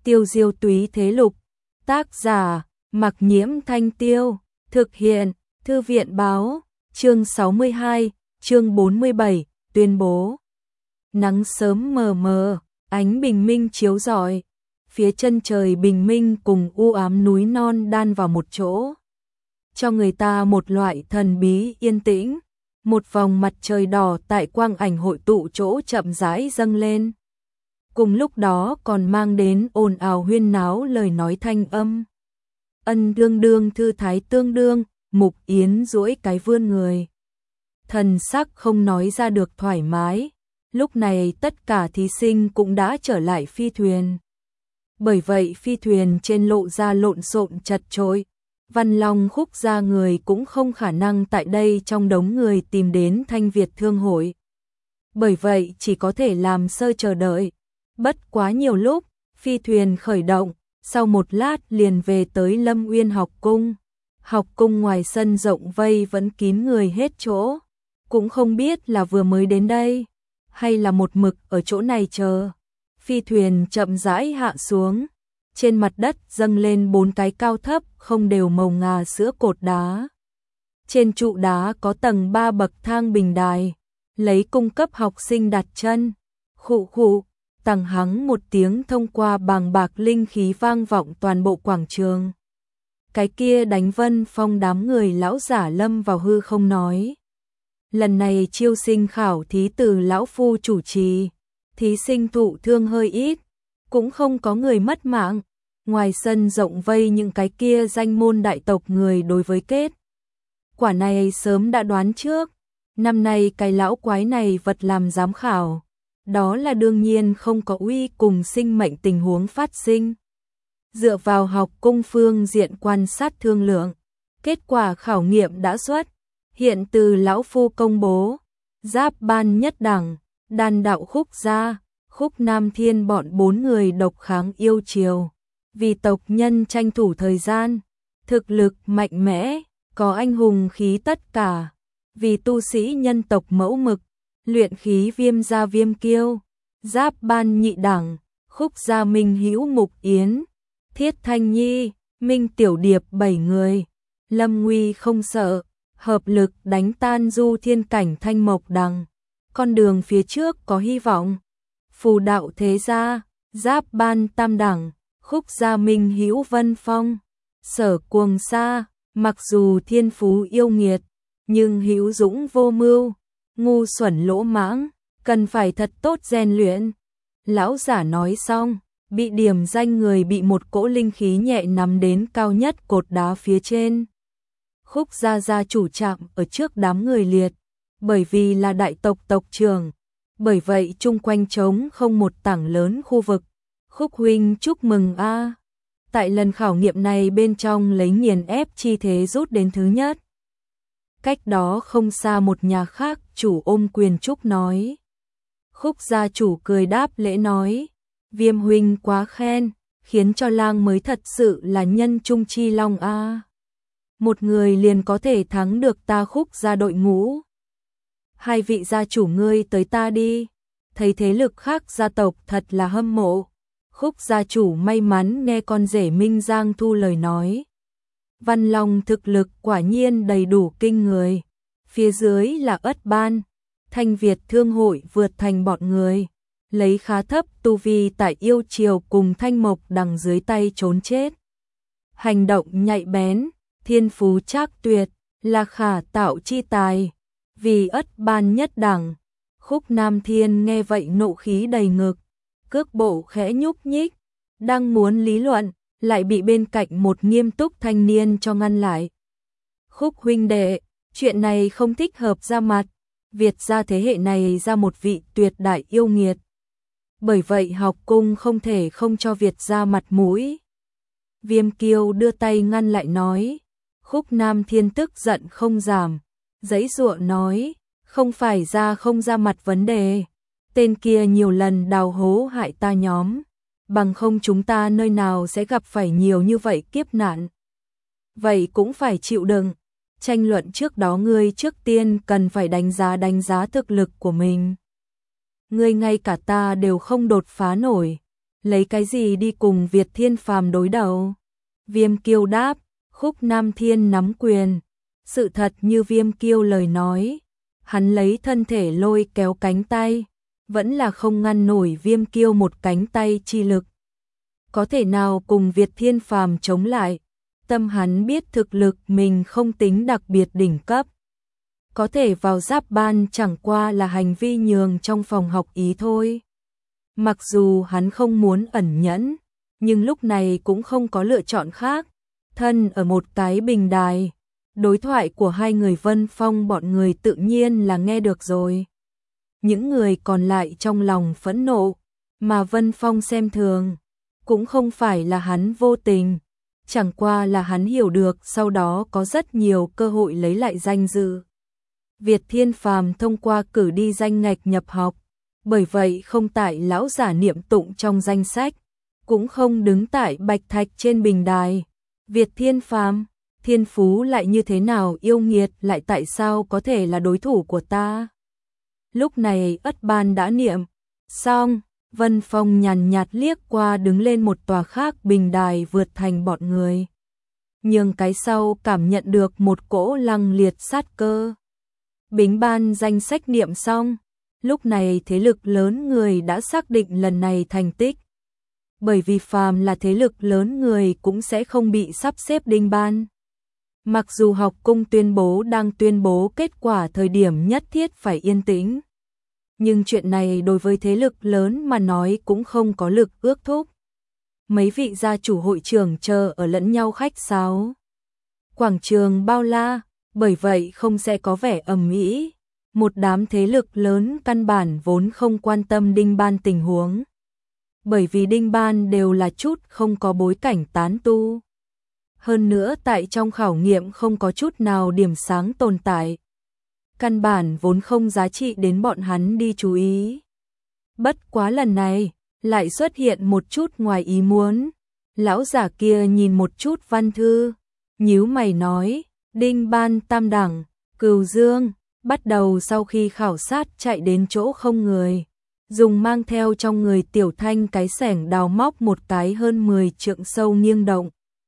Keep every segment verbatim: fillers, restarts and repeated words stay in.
Tiêu diêu túy thế lục. Tác giả, Mặc Nhiễm Thanh Tiêu. Thực hiện, Thư viện báo. Chương sáu mươi hai, chương bốn mươi bảy, tuyên bố. Nắng sớm mờ mờ, ánh bình minh chiếu rọi. Phía chân trời bình minh cùng u ám núi non đan vào một chỗ, cho người ta một loại thần bí yên tĩnh. Một vòng mặt trời đỏ tại quang ảnh hội tụ chỗ chậm rãi dâng lên. Cùng lúc đó còn mang đến ồn ào huyên náo lời nói thanh âm. Ân đương đương thư thái tương đương, Mục Yến duỗi cái vươn người. Thần sắc không nói ra được thoải mái. Lúc này tất cả thí sinh cũng đã trở lại phi thuyền. Bởi vậy phi thuyền trên lộ ra lộn xộn chật chội. Văn Long Khúc ra người cũng không khả năng tại đây trong đống người tìm đến Thanh Việt Thương hội. Bởi vậy chỉ có thể làm sơ chờ đợi. Bất quá nhiều lúc, phi thuyền khởi động, sau một lát liền về tới Lâm Uyên học cung. Học cung ngoài sân rộng vây vẫn kín người hết chỗ. Cũng không biết là vừa mới đến đây, hay là một mực ở chỗ này chờ. Phi thuyền chậm rãi hạ xuống. Trên mặt đất dâng lên bốn cái cao thấp không đều màu ngà sữa cột đá. Trên trụ đá có tầng ba bậc thang bình đài, lấy cung cấp học sinh đặt chân. Khụ khụ, tằng hắng một tiếng thông qua bàng bạc linh khí vang vọng toàn bộ quảng trường. Cái kia đánh Vân Phong đám người lão giả lâm vào hư không nói. Lần này chiêu sinh khảo thí từ lão phu chủ trì, thí sinh thụ thương hơi ít, cũng không có người mất mạng. Ngoài sân rộng vây những cái kia danh môn đại tộc người đối với kết quả này sớm đã đoán trước. Năm nay cái lão quái này vật làm giám khảo, đó là đương nhiên không có uy cùng sinh mệnh tình huống phát sinh. Dựa vào học cung phương diện quan sát thương lượng, kết quả khảo nghiệm đã xuất, hiện từ lão phu công bố. Giáp ban nhất đẳng, đan đạo Khúc gia, Khúc Nam Thiên bọn bốn người độc kháng yêu triều. Vì tộc nhân tranh thủ thời gian, thực lực mạnh mẽ, có anh hùng khí tất cả. Vì tu sĩ nhân tộc mẫu mực, luyện khí Viêm gia Viêm Kiêu. Giáp ban nhị đẳng, Khúc gia Minh Hữu Mục Yến, Thiết Thanh Nhi, Minh Tiểu Điệp bảy người. Lâm nguy không sợ, hợp lực đánh tan Du Thiên Cảnh Thanh Mộc Đằng. Con đường phía trước có hy vọng. Phù đạo thế gia, Giáp ban tam đẳng, Khúc gia Minh Hữu Vân Phong, Sở Cuồng Sa, mặc dù thiên phú yêu nghiệt, nhưng hữu dũng vô mưu, ngu xuẩn lỗ mãng, cần phải thật tốt rèn luyện. Lão giả nói xong, bị điểm danh người bị một cỗ linh khí nhẹ nắm đến cao nhất cột đá phía trên. Khúc gia gia chủ chạm ở trước đám người liệt, bởi vì là đại tộc tộc trưởng, bởi vậy chung quanh trống không một tảng lớn khu vực. Khúc huynh chúc mừng a. À. Tại lần khảo nghiệm này bên trong lấy nghiền ép chi thế rút đến thứ nhất. Cách đó không xa một nhà khác chủ ôm quyền chúc nói. Khúc gia chủ cười đáp lễ nói. Viêm huynh quá khen, khiến cho lang mới thật sự là nhân trung chi long a. À. Một người liền có thể thắng được ta Khúc gia đội ngũ. Hai vị gia chủ ngươi tới ta đi. Thấy thế lực khác gia tộc thật là hâm mộ. Khúc gia chủ may mắn nghe con rể Minh Giang Thu lời nói. Văn Long thực lực quả nhiên đầy đủ kinh người. Phía dưới là Ất Ban, Thanh Việt Thương hội vượt thành bọn người. Lấy khá thấp tu vi tại yêu triều cùng Thanh Mộc Đằng dưới tay trốn chết. Hành động nhạy bén, thiên phú trác tuyệt, là khả tạo chi tài. Vì Ất Ban nhất đẳng, Khúc Nam Thiên nghe vậy nộ khí đầy ngực. Cước bộ khẽ nhúc nhích, đang muốn lý luận, lại bị bên cạnh một nghiêm túc thanh niên cho ngăn lại. Khúc huynh đệ, chuyện này không thích hợp ra mặt, Việt gia thế hệ này ra một vị tuyệt đại yêu nghiệt. Bởi vậy học cung không thể không cho Việt gia mặt mũi. Viêm Kiêu đưa tay ngăn lại nói. Khúc Nam Thiên tức giận không giảm, giãy giụa nói, không phải ra không ra mặt vấn đề. Tên kia nhiều lần đào hố hại ta nhóm, bằng không chúng ta nơi nào sẽ gặp phải nhiều như vậy kiếp nạn. Vậy cũng phải chịu đựng, tranh luận trước đó ngươi trước tiên cần phải đánh giá đánh giá thực lực của mình. Ngươi ngay cả ta đều không đột phá nổi, lấy cái gì đi cùng Việt Thiên Phàm đối đầu? Viêm Kiêu đáp, Khúc Nam Thiên nắm quyền. Sự thật như Viêm Kiêu lời nói, hắn lấy thân thể lôi kéo cánh tay, vẫn là không ngăn nổi Viêm Kiêu một cánh tay chi lực. Có thể nào cùng Việt Thiên Phàm chống lại? Tâm hắn biết thực lực mình không tính đặc biệt đỉnh cấp. Có thể vào giáp ban chẳng qua là hành vi nhường trong phòng học ý thôi. Mặc dù hắn không muốn ẩn nhẫn, nhưng lúc này cũng không có lựa chọn khác. Thân ở một cái bình đài, đối thoại của hai người Vân Phong bọn người tự nhiên là nghe được rồi. Những người còn lại trong lòng phẫn nộ, mà Vân Phong xem thường, cũng không phải là hắn vô tình, chẳng qua là hắn hiểu được sau đó có rất nhiều cơ hội lấy lại danh dự. Việt Thiên Phàm thông qua cử đi danh ngạch nhập học, bởi vậy không tại lão giả niệm tụng trong danh sách, cũng không đứng tại bạch thạch trên bình đài. Việt Thiên Phàm, thiên phú lại như thế nào, yêu nghiệt lại tại sao có thể là đối thủ của ta? Lúc này ất ban đã niệm xong, Vân Phong nhàn nhạt liếc qua đứng lên một tòa khác bình đài vượt thành bọn người. Nhưng cái sau cảm nhận được một cỗ lăng liệt sát cơ. Bính ban danh sách niệm xong, lúc này thế lực lớn người đã xác định lần này thành tích. Bởi vì phàm là thế lực lớn người cũng sẽ không bị sắp xếp đinh ban. Mặc dù học cung tuyên bố đang tuyên bố kết quả thời điểm nhất thiết phải yên tĩnh, nhưng chuyện này đối với thế lực lớn mà nói cũng không có lực ước thúc. Mấy vị gia chủ hội trưởng chờ ở lẫn nhau khách sáo. Quảng trường bao la, bởi vậy không sẽ có vẻ ầm ĩ. Một đám thế lực lớn căn bản vốn không quan tâm đinh ban tình huống. Bởi vì đinh ban đều là chút không có bối cảnh tán tu. Hơn nữa tại trong khảo nghiệm không có chút nào điểm sáng tồn tại. Căn bản vốn không giá trị đến bọn hắn đi chú ý. Bất quá lần này, lại xuất hiện một chút ngoài ý muốn. Lão giả kia nhìn một chút văn thư, nhíu mày nói, đinh ban tam đẳng, Cửu Dương, bắt đầu sau khi khảo sát chạy đến chỗ không người. Dùng mang theo trong người tiểu thanh cái xẻng đào móc một cái hơn mười trượng sâu nghiêng động.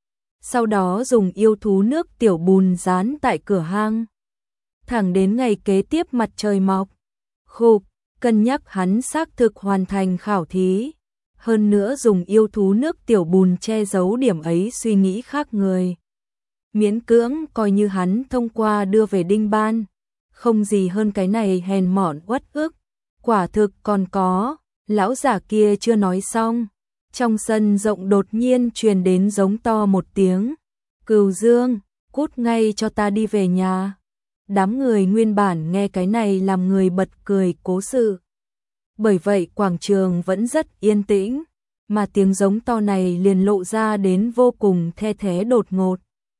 Sau đó dùng yêu thú nước tiểu bùn dán tại cửa hang. Thẳng đến ngày kế tiếp mặt trời mọc. Khục, cân nhắc hắn xác thực hoàn thành khảo thí. Hơn nữa dùng yêu thú nước tiểu bùn che giấu điểm ấy suy nghĩ khác người. Miễn cưỡng coi như hắn thông qua đưa về đinh ban. Không gì hơn cái này hèn mọn uất ức. Quả thực còn có, lão giả kia chưa nói xong. Trong sân rộng đột nhiên truyền đến giống to một tiếng. Cửu Dương, cút ngay cho ta đi về nhà. Đám người nguyên bản nghe cái này làm người bật cười cố sự. Bởi vậy quảng trường vẫn rất yên tĩnh, mà tiếng giống to này liền lộ ra đến vô cùng the thé đột ngột.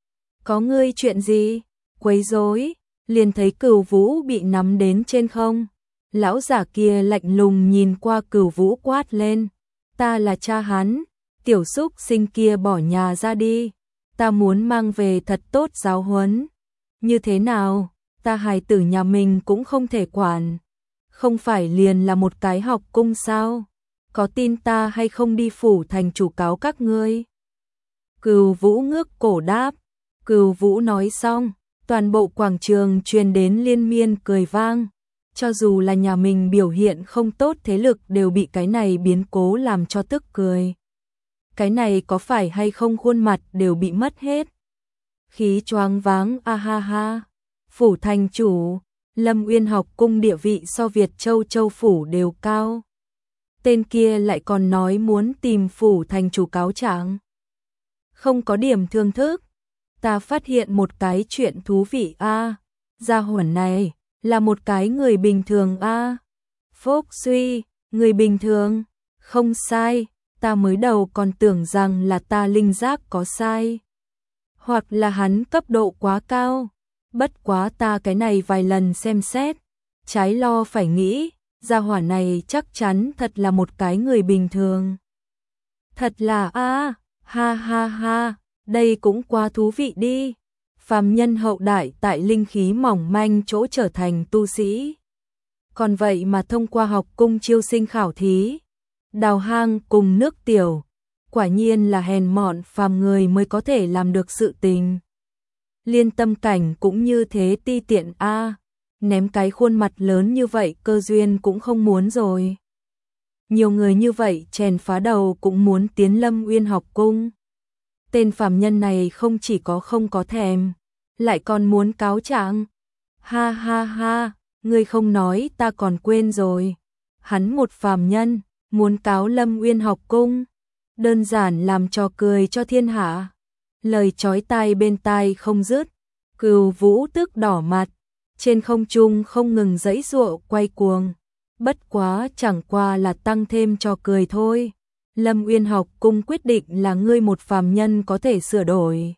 Có ngươi chuyện gì? Quấy rối, liền thấy Cửu Vũ bị nắm đến trên không. Lão giả kia lạnh lùng nhìn qua Cửu Vũ quát lên. Ta là cha hắn, tiểu xúc sinh kia bỏ nhà ra đi. Ta muốn mang về thật tốt giáo huấn. Như thế nào, ta hài tử nhà mình cũng không thể quản. Không phải liền là một cái học cung sao? Có tin ta hay không đi phủ thành chủ cáo các ngươi? Cửu Vũ ngước cổ đáp. Cửu Vũ nói xong, toàn bộ quảng trường truyền đến liên miên cười vang. Cho dù là nhà mình biểu hiện không tốt thế lực đều bị cái này biến cố làm cho tức cười. Cái này có phải hay không khuôn mặt đều bị mất hết. Khí choáng váng a ha ha. Phủ thành chủ, Lâm Uyên học cung địa vị so Việt Châu Châu phủ đều cao. Tên kia lại còn nói muốn tìm phủ thành chủ cáo trạng. Không có điểm thương thức. Ta phát hiện một cái chuyện thú vị a. Gia hỏa này là một cái người bình thường a. À. Phúc suy, người bình thường, không sai, ta mới đầu còn tưởng rằng là ta linh giác có sai. Hoặc là hắn cấp độ quá cao, bất quá ta cái này vài lần xem xét, trái lo phải nghĩ, gia hỏa này chắc chắn thật là một cái người bình thường. Thật là a, à, ha ha ha, đây cũng quá thú vị đi. Phàm nhân hậu đại tại linh khí mỏng manh chỗ trở thành tu sĩ. Còn vậy mà thông qua học cung chiêu sinh khảo thí. đào hang cùng nước tiểu, quả nhiên là hèn mọn phàm người mới có thể làm được sự tình. Liên Tâm Cảnh cũng như thế ti tiện a, ném cái khuôn mặt lớn như vậy cơ duyên cũng không muốn rồi. Nhiều người như vậy chèn phá đầu cũng muốn tiến Lâm Uyên học cung. Tên phàm nhân này không chỉ có không có thèm, lại còn muốn cáo trạng. Ha ha ha, ngươi không nói ta còn quên rồi. Hắn một phàm nhân, muốn cáo Lâm Uyên học cung, đơn giản làm trò cười cho thiên hạ. Lời chói tai bên tai không dứt, Cửu Vũ tức đỏ mặt, trên không trung không ngừng giãy giụa quay cuồng. Bất quá chẳng qua là tăng thêm trò cười thôi. Lâm Uyên học cung quyết định là ngươi một phàm nhân có thể sửa đổi.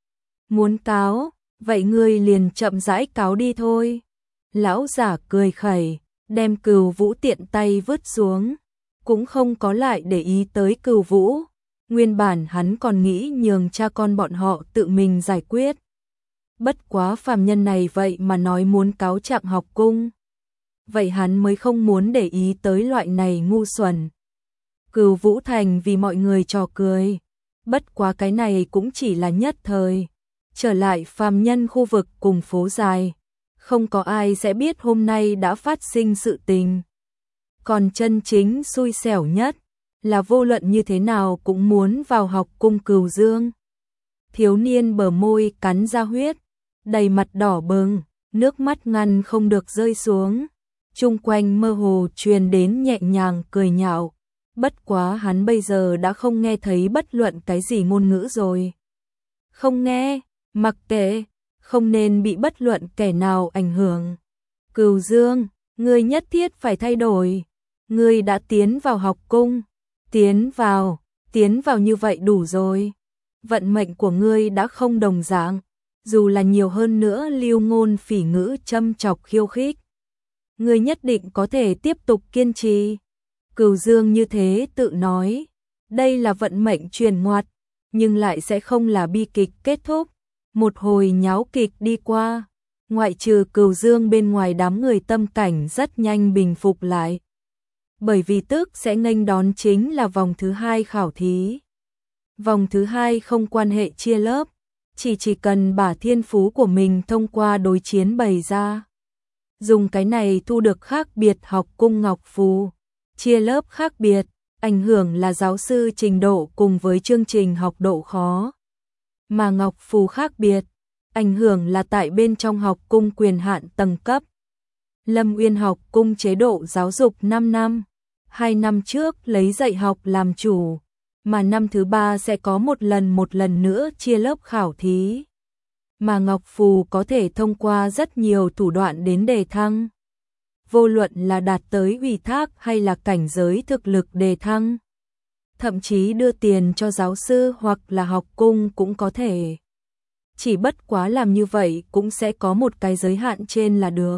Muốn cáo, vậy ngươi liền chậm rãi cáo đi thôi. Lão giả cười khẩy, đem Cửu Vũ tiện tay vứt xuống, cũng không có lại để ý tới Cửu Vũ. Nguyên bản hắn còn nghĩ nhường cha con bọn họ tự mình giải quyết. Bất quá phàm nhân này vậy mà nói muốn cáo trạng học cung. Vậy hắn mới không muốn để ý tới loại này ngu xuẩn. Cửu Vũ thành vì mọi người trò cười. Bất quá cái này cũng chỉ là nhất thời. Trở lại phàm nhân khu vực cùng phố dài, không có ai sẽ biết hôm nay đã phát sinh sự tình. Còn chân chính xui xẻo nhất là vô luận như thế nào cũng muốn vào học cung Cửu Dương. Thiếu niên bờ môi cắn ra huyết, đầy mặt đỏ bừng, nước mắt ngăn không được rơi xuống. Chung quanh mơ hồ truyền đến nhẹ nhàng cười nhạo. Bất quá hắn bây giờ đã không nghe thấy bất luận cái gì ngôn ngữ rồi. Không nghe, mặc kệ, không nên bị bất luận kẻ nào ảnh hưởng. Cửu Dương, ngươi nhất thiết phải thay đổi. Ngươi đã tiến vào học cung, tiến vào, tiến vào như vậy đủ rồi. Vận mệnh của ngươi đã không đồng dạng, dù là nhiều hơn nữa lưu ngôn phỉ ngữ châm chọc khiêu khích. Ngươi nhất định có thể tiếp tục kiên trì. Cửu Dương như thế tự nói, đây là vận mệnh truyền ngoặt, nhưng lại sẽ không là bi kịch kết thúc. Một hồi nháo kịch đi qua, ngoại trừ Cửu Dương bên ngoài đám người Tâm Cảnh rất nhanh bình phục lại. Bởi vì tức sẽ nghênh đón chính là vòng thứ hai khảo thí. Vòng thứ hai không quan hệ chia lớp, chỉ chỉ cần bả thiên phú của mình thông qua đối chiến bày ra. Dùng cái này thu được khác biệt học cung ngọc phù. Chia lớp khác biệt, ảnh hưởng là giáo sư trình độ cùng với chương trình học độ khó. Mà ngọc phù khác biệt, ảnh hưởng là tại bên trong học cung quyền hạn tầng cấp. Lâm Uyên học cung chế độ giáo dục năm năm, hai năm trước lấy dạy học làm chủ, mà năm thứ ba sẽ có một lần một lần nữa chia lớp khảo thí. Mà ngọc phù có thể thông qua rất nhiều thủ đoạn đến đề thăng. Vô luận là đạt tới ủy thác hay là cảnh giới thực lực đề thăng. Thậm chí đưa tiền cho giáo sư hoặc là học cung cũng có thể. Chỉ bất quá làm như vậy cũng sẽ có một cái giới hạn trên là được.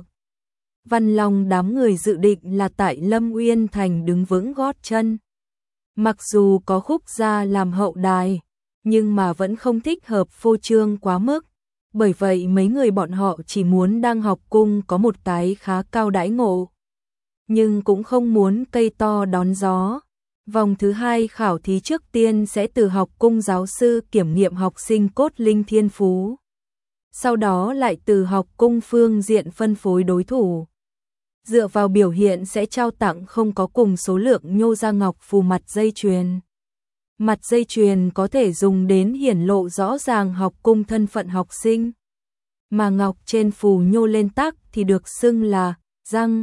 Văn Long đám người dự định là tại Lâm Uyên Thành đứng vững gót chân. Mặc dù có Khúc gia làm hậu đài, nhưng mà vẫn không thích hợp phô trương quá mức. Bởi vậy mấy người bọn họ chỉ muốn đang học cung có một cái khá cao đãi ngộ. Nhưng cũng không muốn cây to đón gió. Vòng thứ hai khảo thí trước tiên sẽ từ học cung giáo sư kiểm nghiệm học sinh cốt linh thiên phú. Sau đó lại từ học cung phương diện phân phối đối thủ. Dựa vào biểu hiện sẽ trao tặng không có cùng số lượng nhô ra ngọc phù mặt dây chuyền. Mặt dây chuyền có thể dùng đến hiển lộ rõ ràng học cung thân phận học sinh. Mà ngọc trên phù nhô lên tắc thì được xưng là răng.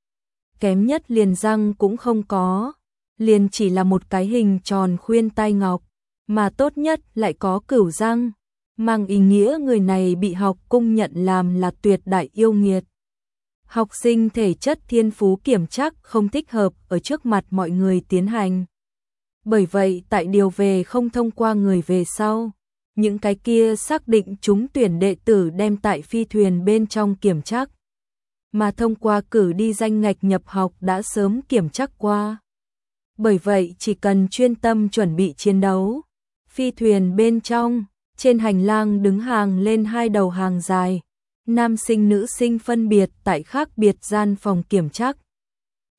Kém nhất liền răng cũng không có, liền chỉ là một cái hình tròn khuyên tai ngọc, mà tốt nhất lại có cửu răng, mang ý nghĩa người này bị học cung nhận làm là tuyệt đại yêu nghiệt. Học sinh thể chất thiên phú kiểm chắc không thích hợp ở trước mặt mọi người tiến hành. Bởi vậy tại điều về không thông qua người về sau, những cái kia xác định chúng tuyển đệ tử đem tại phi thuyền bên trong kiểm chắc. Mà thông qua cử đi danh ngạch nhập học đã sớm kiểm chắc qua. Bởi vậy chỉ cần chuyên tâm chuẩn bị chiến đấu. Phi thuyền bên trong, trên hành lang đứng hàng lên hai đầu hàng dài. Nam sinh nữ sinh phân biệt tại khác biệt gian phòng kiểm chắc.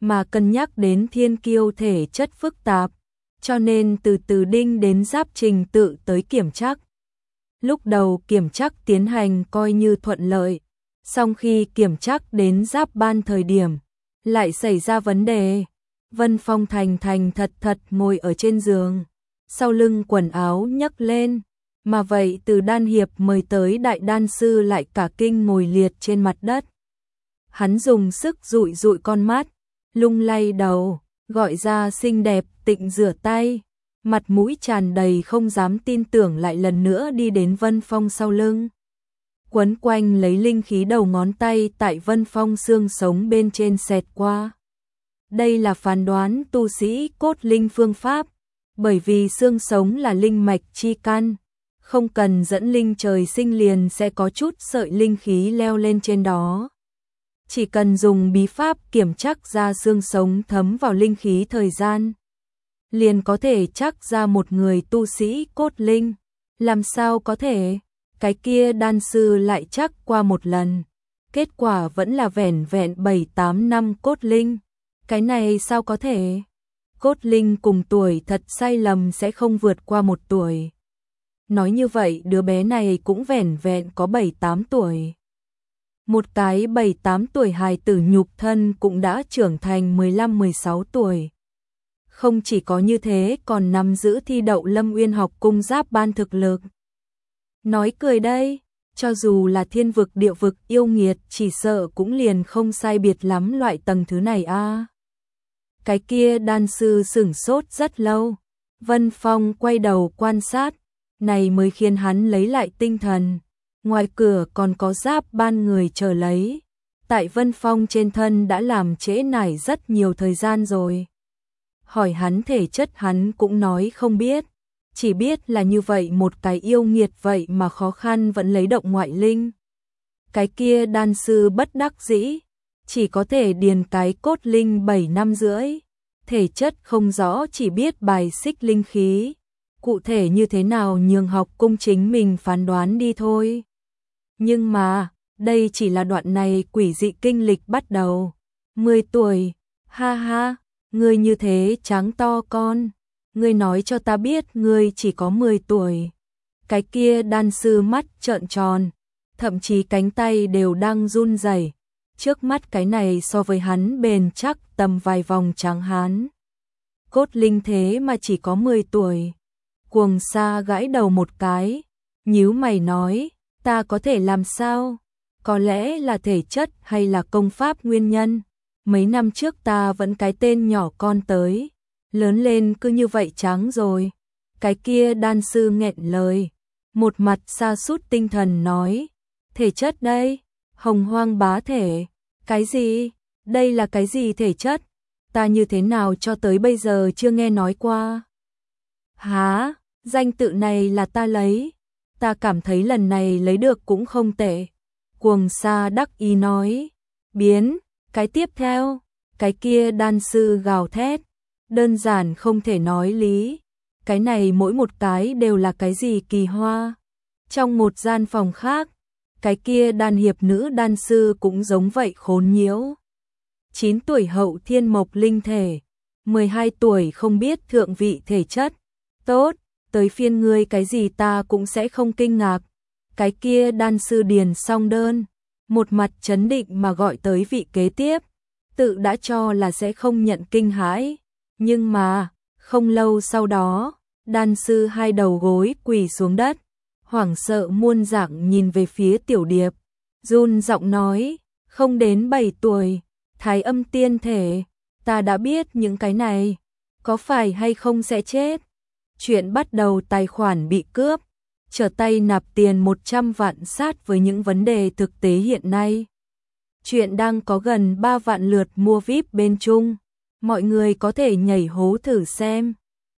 mà cân nhắc đến thiên kiêu thể chất phức tạp, cho nên từ từ đinh đến giáp trình tự tới kiểm trắc. Lúc đầu kiểm trắc tiến hành coi như thuận lợi, song khi kiểm trắc đến giáp ban thời điểm, lại xảy ra vấn đề. Vân Phong thành thành thật thật ngồi ở trên giường, sau lưng quần áo nhấc lên, mà vậy từ đan hiệp mời tới đại đan sư lại cả kinh ngồi liệt trên mặt đất. Hắn dùng sức dụi dụi con mắt, lung lay đầu, gọi ra xinh đẹp Tịnh rửa tay, mặt mũi tràn đầy không dám tin tưởng lại lần nữa đi đến Vân Phong sau lưng. Quấn quanh lấy linh khí đầu ngón tay tại Vân Phong xương sống bên trên xẹt qua. Đây là phán đoán tu sĩ cốt linh phương pháp, bởi vì xương sống là linh mạch chi căn, không cần dẫn linh trời sinh liền sẽ có chút sợi linh khí leo lên trên đó. Chỉ cần dùng bí pháp kiểm chắc ra xương sống thấm vào linh khí thời gian, liền có thể chắc ra một người tu sĩ cốt linh. Làm sao có thể? Cái kia đan sư lại chắc qua một lần, kết quả vẫn là vẻn vẹn bảy tám năm cốt linh. Cái này sao có thể? Cốt linh cùng tuổi thật sai lầm sẽ không vượt qua một tuổi. Nói như vậy đứa bé này cũng vẻn vẹn có bảy tám tuổi. Một cái bảy tám tuổi hài tử nhục thân cũng đã trưởng thành mười lăm mười sáu tuổi. Không chỉ có như thế còn nắm giữ thi đậu Lâm Uyên học cung giáp ban thực lực. Nói cười đây, cho dù là thiên vực địa vực yêu nghiệt chỉ sợ cũng liền không sai biệt lắm loại tầng thứ này a. À. Cái kia đan sư sửng sốt rất lâu, Vân Phong quay đầu quan sát, này mới khiến hắn lấy lại tinh thần. Ngoài cửa còn có giáp ban người chờ lấy, tại Vân Phong trên thân đã làm trễ nải rất nhiều thời gian rồi. Hỏi hắn thể chất hắn cũng nói không biết, chỉ biết là như vậy một cái yêu nghiệt vậy mà khó khăn vẫn lấy động ngoại linh. Cái kia đan sư bất đắc dĩ, chỉ có thể điền cái cốt linh bảy năm rưỡi, thể chất không rõ chỉ biết bài xích linh khí, cụ thể như thế nào nhường học cung chính mình phán đoán đi thôi. Nhưng mà, đây chỉ là đoạn này quỷ dị kinh lịch bắt đầu. mười tuổi, ha ha, ngươi như thế tráng to con, ngươi nói cho ta biết ngươi chỉ có mười tuổi. Cái kia đan sư mắt trợn tròn, thậm chí cánh tay đều đang run rẩy. Trước mắt cái này so với hắn bền chắc tầm vài vòng trắng hán. Cốt linh thế mà chỉ có mười tuổi. Cuồng Sa gãi đầu một cái, nhíu mày nói, ta có thể làm sao? Có lẽ là thể chất hay là công pháp nguyên nhân. Mấy năm trước ta vẫn cái tên nhỏ con tới, lớn lên cứ như vậy trắng rồi. Cái kia đan sư nghẹn lời, một mặt sa sút tinh thần nói, thể chất đây, hồng hoang bá thể, cái gì? Đây là cái gì thể chất? Ta như thế nào cho tới bây giờ chưa nghe nói qua. Hả, danh tự này là ta lấy, ta cảm thấy lần này lấy được cũng không tệ. Cuồng Sa đắc ý nói, biến, cái tiếp theo, cái kia đan sư gào thét, đơn giản không thể nói lý. Cái này mỗi một cái đều là cái gì kỳ hoa. Trong một gian phòng khác, cái kia đan hiệp nữ đan sư cũng giống vậy khốn nhiễu. chín tuổi hậu thiên mộc linh thể, mười hai tuổi không biết thượng vị thể chất. Tốt, tới phiên ngươi cái gì ta cũng sẽ không kinh ngạc. Cái kia đan sư điền xong đơn, một mặt chấn định mà gọi tới vị kế tiếp, tự đã cho là sẽ không nhận kinh hãi. Nhưng mà, không lâu sau đó, đan sư hai đầu gối quỳ xuống đất, hoảng sợ muôn dạng nhìn về phía Tiểu Điệp, run giọng nói, không đến bảy tuổi, thái âm tiên thể, ta đã biết những cái này, có phải hay không sẽ chết. Chuyện bắt đầu tài khoản bị cướp, trở tay nạp tiền một trăm vạn sát với những vấn đề thực tế hiện nay. Chuyện đang có gần ba vạn lượt mua vi ai pi bên Trung, mọi người có thể nhảy hố thử xem.